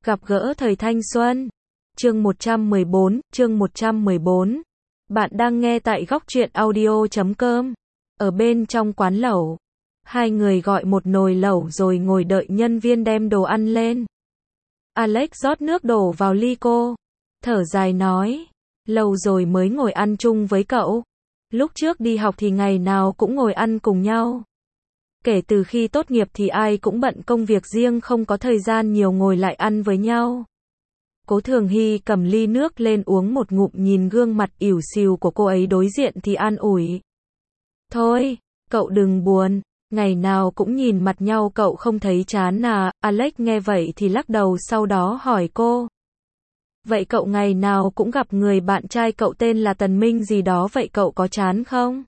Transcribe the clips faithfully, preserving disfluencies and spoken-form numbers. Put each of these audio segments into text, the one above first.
Gặp gỡ thời thanh xuân. Chương một trăm mười bốn, chương một trăm mười bốn. Bạn đang nghe tại góc truyện audio chấm com. Ở bên trong quán lẩu, hai người gọi một nồi lẩu rồi ngồi đợi nhân viên đem đồ ăn lên. Alex rót nước đổ vào ly cô, thở dài nói, lâu rồi mới ngồi ăn chung với cậu. Lúc trước đi học thì ngày nào cũng ngồi ăn cùng nhau. Kể từ khi tốt nghiệp thì ai cũng bận công việc riêng, không có thời gian nhiều ngồi lại ăn với nhau. Cố Thường Hy cầm ly nước lên uống một ngụm, nhìn gương mặt ỉu xìu của cô ấy đối diện thì an ủi. Thôi, cậu đừng buồn, ngày nào cũng nhìn mặt nhau cậu không thấy chán à? Alex nghe vậy thì lắc đầu, sau đó hỏi cô. Vậy cậu ngày nào cũng gặp người bạn trai cậu tên là Tần Minh gì đó, vậy cậu có chán không?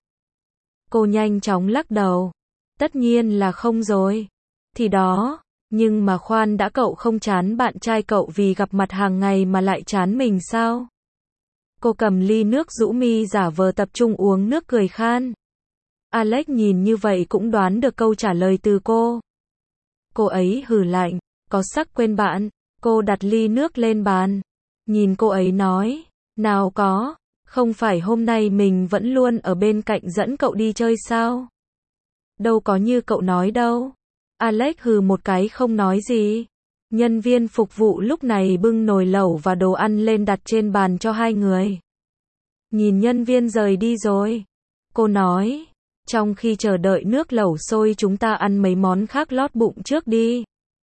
Cô nhanh chóng lắc đầu. Tất nhiên là không rồi. Thì đó, nhưng mà khoan đã, cậu không chán bạn trai cậu vì gặp mặt hàng ngày mà lại chán mình sao? Cô cầm ly nước rũ mi giả vờ tập trung uống nước cười khan. Alex nhìn như vậy cũng đoán được câu trả lời từ cô. Cô ấy hừ lạnh, có sắc quên bạn. Cô đặt ly nước lên bàn, nhìn cô ấy nói, nào có, không phải hôm nay mình vẫn luôn ở bên cạnh dẫn cậu đi chơi sao? Đâu có như cậu nói đâu. Alex hừ một cái không nói gì. Nhân viên phục vụ lúc này bưng nồi lẩu và đồ ăn lên đặt trên bàn cho hai người. Nhìn nhân viên rời đi rồi, cô nói, trong khi chờ đợi nước lẩu sôi chúng ta ăn mấy món khác lót bụng trước đi.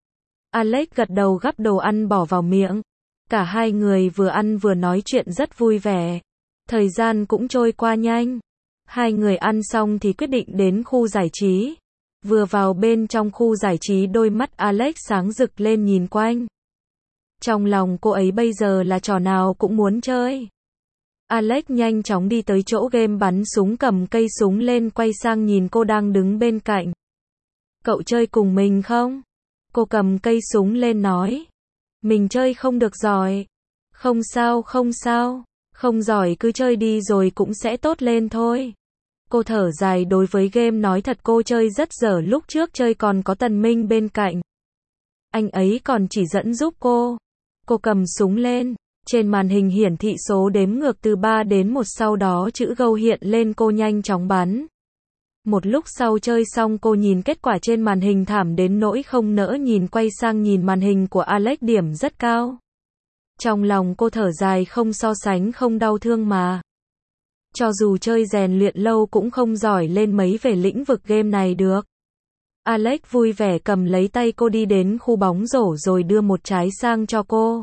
Alex gật đầu gắp đồ ăn bỏ vào miệng. Cả hai người vừa ăn vừa nói chuyện rất vui vẻ. Thời gian cũng trôi qua nhanh. Hai người ăn xong thì quyết định đến khu giải trí. Vừa vào bên trong khu giải trí, đôi mắt Alex sáng rực lên nhìn quanh. Trong lòng cô ấy bây giờ là trò nào cũng muốn chơi. Alex nhanh chóng đi tới chỗ game bắn súng, cầm cây súng lên, quay sang nhìn cô đang đứng bên cạnh. Cậu chơi cùng mình không? Cô cầm cây súng lên nói. Mình chơi không được giỏi. Không sao không sao, không giỏi cứ chơi đi rồi cũng sẽ tốt lên thôi. Cô thở dài, đối với game nói thật cô chơi rất dở, lúc trước chơi còn có Tần Minh bên cạnh. Anh ấy còn chỉ dẫn giúp cô. Cô cầm súng lên, trên màn hình hiển thị số đếm ngược từ ba đến một, sau đó chữ Go hiện lên, cô nhanh chóng bắn. Một lúc sau chơi xong cô nhìn kết quả trên màn hình thảm đến nỗi không nỡ nhìn, quay sang nhìn màn hình của Alex, điểm rất cao. Trong lòng cô thở dài, không so sánh không đau thương mà. Cho dù chơi rèn luyện lâu cũng không giỏi lên mấy về lĩnh vực game này được. Alex vui vẻ cầm lấy tay cô đi đến khu bóng rổ rồi đưa một trái sang cho cô.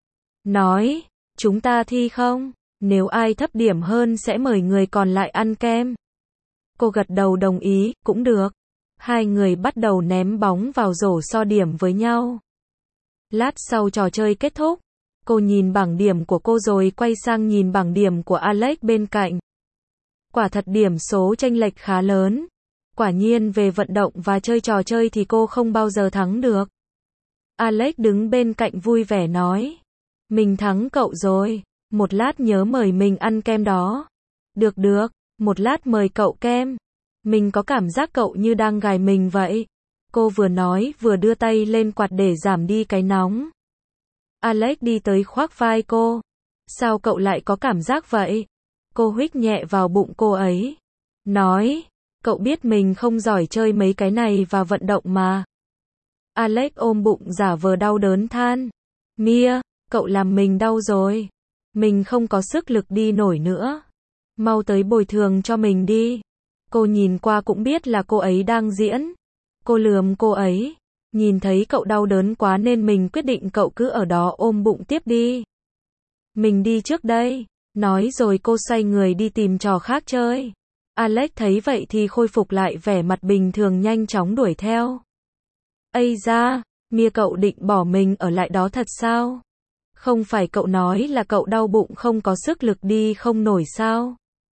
Nói, chúng ta thi không? Nếu ai thấp điểm hơn sẽ mời người còn lại ăn kem. Cô gật đầu đồng ý, cũng được. Hai người bắt đầu ném bóng vào rổ so điểm với nhau. Lát sau trò chơi kết thúc, cô nhìn bảng điểm của cô rồi quay sang nhìn bảng điểm của Alex bên cạnh. Quả thật điểm số chênh lệch khá lớn. Quả nhiên về vận động và chơi trò chơi thì cô không bao giờ thắng được. Alex đứng bên cạnh vui vẻ nói. Mình thắng cậu rồi. Một lát nhớ mời mình ăn kem đó. Được được. Một lát mời cậu kem. Mình có cảm giác cậu như đang gài mình vậy. Cô vừa nói vừa đưa tay lên quạt để giảm đi cái nóng. Alex đi tới khoác vai cô. Sao cậu lại có cảm giác vậy? Cô huých nhẹ vào bụng cô ấy. Nói, cậu biết mình không giỏi chơi mấy cái này và vận động mà. Alex ôm bụng giả vờ đau đớn than. Mia, cậu làm mình đau rồi. Mình không có sức lực đi nổi nữa. Mau tới bồi thường cho mình đi. Cô nhìn qua cũng biết là cô ấy đang diễn. Cô lườm cô ấy. Nhìn thấy cậu đau đớn quá nên mình quyết định cậu cứ ở đó ôm bụng tiếp đi. Mình đi trước đây. Nói rồi cô xoay người đi tìm trò khác chơi. Alex thấy vậy thì khôi phục lại vẻ mặt bình thường, nhanh chóng đuổi theo. Ây da, Mia, cậu định bỏ mình ở lại đó thật sao? Không phải cậu nói là cậu đau bụng không có sức lực đi không nổi sao?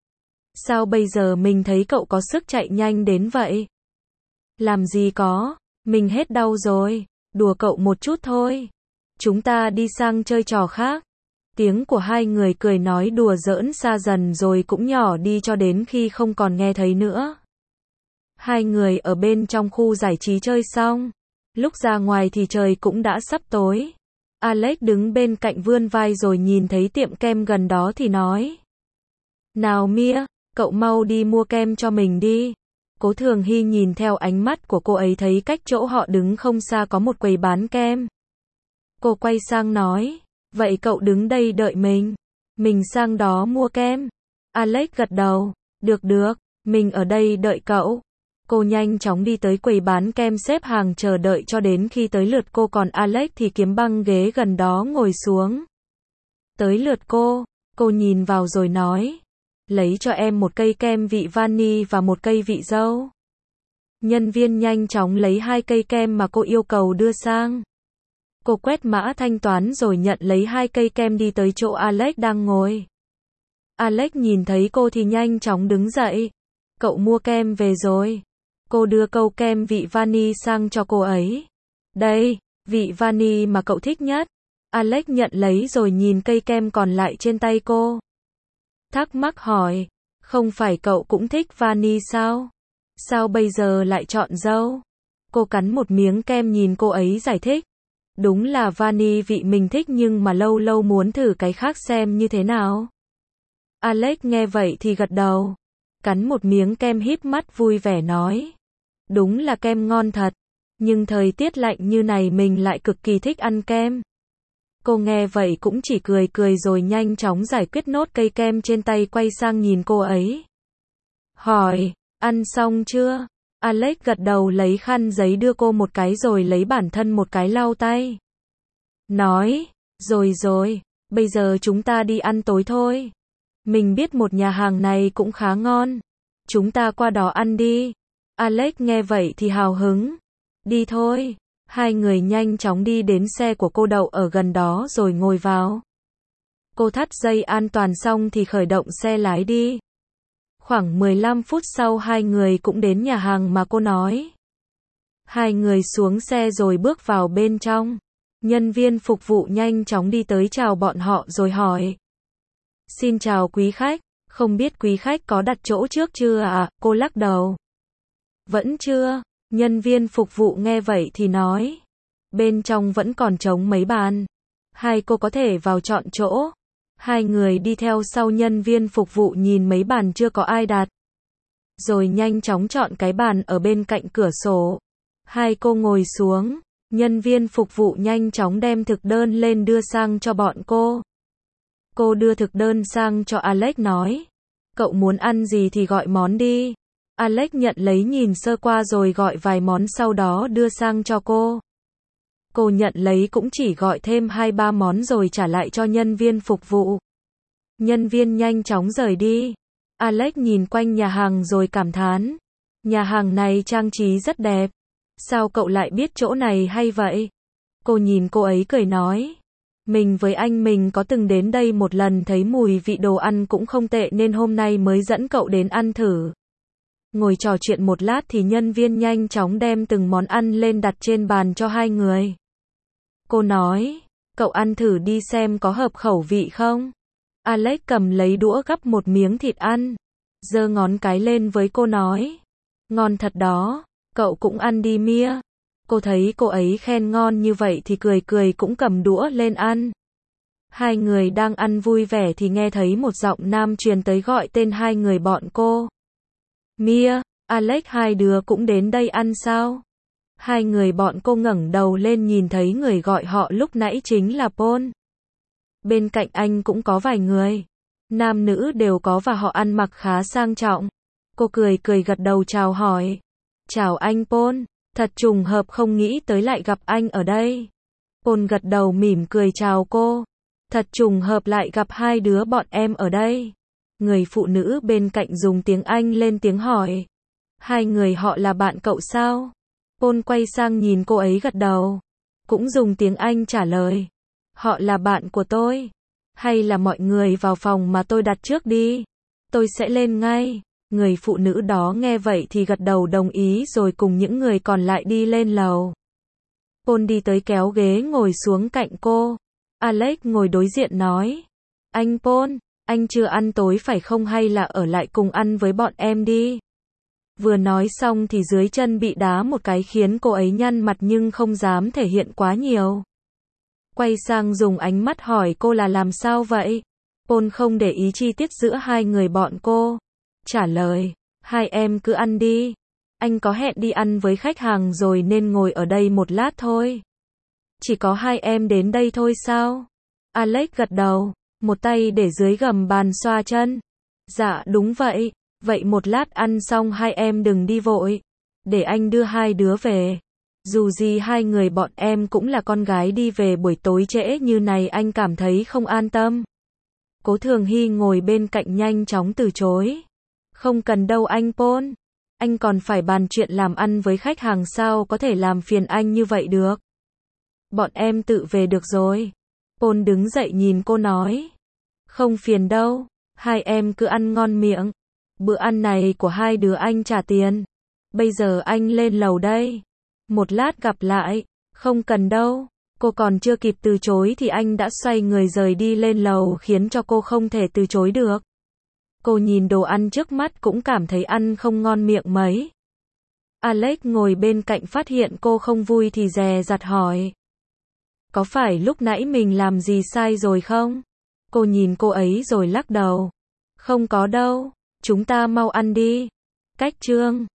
Sao bây giờ mình thấy cậu có sức chạy nhanh đến vậy? Làm gì có, mình hết đau rồi, đùa cậu một chút thôi. Chúng ta đi sang chơi trò khác. Tiếng của hai người cười nói đùa giỡn xa dần rồi cũng nhỏ đi cho đến khi không còn nghe thấy nữa. Hai người ở bên trong khu giải trí chơi xong. Lúc ra ngoài thì trời cũng đã sắp tối. Alex đứng bên cạnh vươn vai rồi nhìn thấy tiệm kem gần đó thì nói. Nào Mia, cậu mau đi mua kem cho mình đi. Cố Thường Hy nhìn theo ánh mắt của cô ấy thấy cách chỗ họ đứng không xa có một quầy bán kem. Cô quay sang nói, vậy cậu đứng đây đợi mình. Mình sang đó mua kem. Alex gật đầu, được được, mình ở đây đợi cậu. Cô nhanh chóng đi tới quầy bán kem xếp hàng chờ đợi cho đến khi tới lượt cô còn Alex thì kiếm băng ghế gần đó ngồi xuống. Tới lượt cô, cô nhìn vào rồi nói, lấy cho em một cây kem vị vani và một cây vị dâu. Nhân viên nhanh chóng lấy hai cây kem mà cô yêu cầu đưa sang. Cô quét mã thanh toán rồi nhận lấy hai cây kem đi tới chỗ Alex đang ngồi. Alex nhìn thấy cô thì nhanh chóng đứng dậy. Cậu mua kem về rồi. Cô đưa câu kem vị vani sang cho cô ấy. Đây, vị vani mà cậu thích nhất. Alex nhận lấy rồi nhìn cây kem còn lại trên tay cô. Thắc mắc hỏi, không phải cậu cũng thích vani sao? Sao bây giờ lại chọn dâu? Cô cắn một miếng kem nhìn cô ấy giải thích. Đúng là vani vị mình thích nhưng mà lâu lâu muốn thử cái khác xem như thế nào. Alex nghe vậy thì gật đầu. Cắn một miếng kem híp mắt vui vẻ nói. Đúng là kem ngon thật. Nhưng thời tiết lạnh như này mình lại cực kỳ thích ăn kem. Cô nghe vậy cũng chỉ cười cười rồi nhanh chóng giải quyết nốt cây kem trên tay quay sang nhìn cô ấy. Hỏi, ăn xong chưa? Alex gật đầu lấy khăn giấy đưa cô một cái rồi lấy bản thân một cái lau tay. Nói, rồi rồi, bây giờ chúng ta đi ăn tối thôi. Mình biết một nhà hàng này cũng khá ngon. Chúng ta qua đó ăn đi. Alex nghe vậy thì hào hứng. Đi thôi. Hai người nhanh chóng đi đến xe của cô đậu ở gần đó rồi ngồi vào. Cô thắt dây an toàn xong thì khởi động xe lái đi. Khoảng mười lăm phút sau hai người cũng đến nhà hàng mà cô nói. Hai người xuống xe rồi bước vào bên trong. Nhân viên phục vụ nhanh chóng đi tới chào bọn họ rồi hỏi. Xin chào quý khách, không biết quý khách có đặt chỗ trước chưa ạ? À? Cô lắc đầu. Vẫn chưa. Nhân viên phục vụ nghe vậy thì nói. Bên trong vẫn còn trống mấy bàn. Hai cô có thể vào chọn chỗ. Hai người đi theo sau nhân viên phục vụ nhìn mấy bàn chưa có ai đặt. Rồi nhanh chóng chọn cái bàn ở bên cạnh cửa sổ. Hai cô ngồi xuống. Nhân viên phục vụ nhanh chóng đem thực đơn lên đưa sang cho bọn cô. Cô đưa thực đơn sang cho Alex nói. Cậu muốn ăn gì thì gọi món đi. Alex nhận lấy nhìn sơ qua rồi gọi vài món sau đó đưa sang cho cô. Cô nhận lấy cũng chỉ gọi thêm hai ba món rồi trả lại cho nhân viên phục vụ. Nhân viên nhanh chóng rời đi. Alex nhìn quanh nhà hàng rồi cảm thán. Nhà hàng này trang trí rất đẹp. Sao cậu lại biết chỗ này hay vậy? Cô nhìn cô ấy cười nói. Mình với anh mình có từng đến đây một lần thấy mùi vị đồ ăn cũng không tệ nên hôm nay mới dẫn cậu đến ăn thử. Ngồi trò chuyện một lát thì nhân viên nhanh chóng đem từng món ăn lên đặt trên bàn cho hai người. Cô nói, cậu ăn thử đi xem có hợp khẩu vị không? Alex cầm lấy đũa gắp một miếng thịt ăn. Giơ ngón cái lên với cô nói. Ngon thật đó, cậu cũng ăn đi Mia. Cô thấy cô ấy khen ngon như vậy thì cười cười cũng cầm đũa lên ăn. Hai người đang ăn vui vẻ thì nghe thấy một giọng nam truyền tới gọi tên hai người bọn cô. Mia, Alex hai đứa cũng đến đây ăn sao? Hai người bọn cô ngẩng đầu lên nhìn thấy người gọi họ lúc nãy chính là Paul. Bên cạnh anh cũng có vài người. Nam nữ đều có và họ ăn mặc khá sang trọng. Cô cười cười gật đầu chào hỏi. Chào anh Paul, thật trùng hợp không nghĩ tới lại gặp anh ở đây. Paul gật đầu mỉm cười chào cô. Thật trùng hợp lại gặp hai đứa bọn em ở đây. Người phụ nữ bên cạnh dùng tiếng Anh lên tiếng hỏi. Hai người họ là bạn cậu sao? Paul quay sang nhìn cô ấy gật đầu. Cũng dùng tiếng Anh trả lời. Họ là bạn của tôi. Hay là mọi người vào phòng mà tôi đặt trước đi. Tôi sẽ lên ngay. Người phụ nữ đó nghe vậy thì gật đầu đồng ý rồi cùng những người còn lại đi lên lầu. Paul đi tới kéo ghế ngồi xuống cạnh cô. Alex ngồi đối diện nói. Anh Paul, anh chưa ăn tối phải không hay là ở lại cùng ăn với bọn em đi. Vừa nói xong thì dưới chân bị đá một cái khiến cô ấy nhăn mặt nhưng không dám thể hiện quá nhiều. quay sang dùng ánh mắt hỏi cô là làm sao vậy. Paul không để ý chi tiết giữa hai người bọn cô. Trả lời, hai em cứ ăn đi. Anh có hẹn đi ăn với khách hàng rồi nên ngồi ở đây một lát thôi. Chỉ có hai em đến đây thôi sao? Alex gật đầu, một tay để dưới gầm bàn xoa chân. Dạ đúng vậy, vậy một lát ăn xong hai em đừng đi vội. Để anh đưa hai đứa về. Dù gì hai người bọn em cũng là con gái, đi về buổi tối trễ như này anh cảm thấy không an tâm. Cố Thường Hy ngồi bên cạnh nhanh chóng từ chối. Không cần đâu anh Paul. Anh còn phải bàn chuyện làm ăn với khách hàng, sao có thể làm phiền anh như vậy được. Bọn em tự về được rồi. Paul đứng dậy nhìn cô nói. Không phiền đâu, hai em cứ ăn ngon miệng. Bữa ăn này của hai đứa anh trả tiền. Bây giờ anh lên lầu đây. Một lát gặp lại. Không cần đâu. Cô còn chưa kịp từ chối thì anh đã xoay người rời đi lên lầu, khiến cho cô không thể từ chối được. Cô nhìn đồ ăn trước mắt cũng cảm thấy ăn không ngon miệng mấy. Alex ngồi bên cạnh phát hiện cô không vui thì dè dặt hỏi. Có phải lúc nãy mình làm gì sai rồi không? Cô nhìn cô ấy rồi lắc đầu. Không có đâu, chúng ta mau ăn đi. Cách chương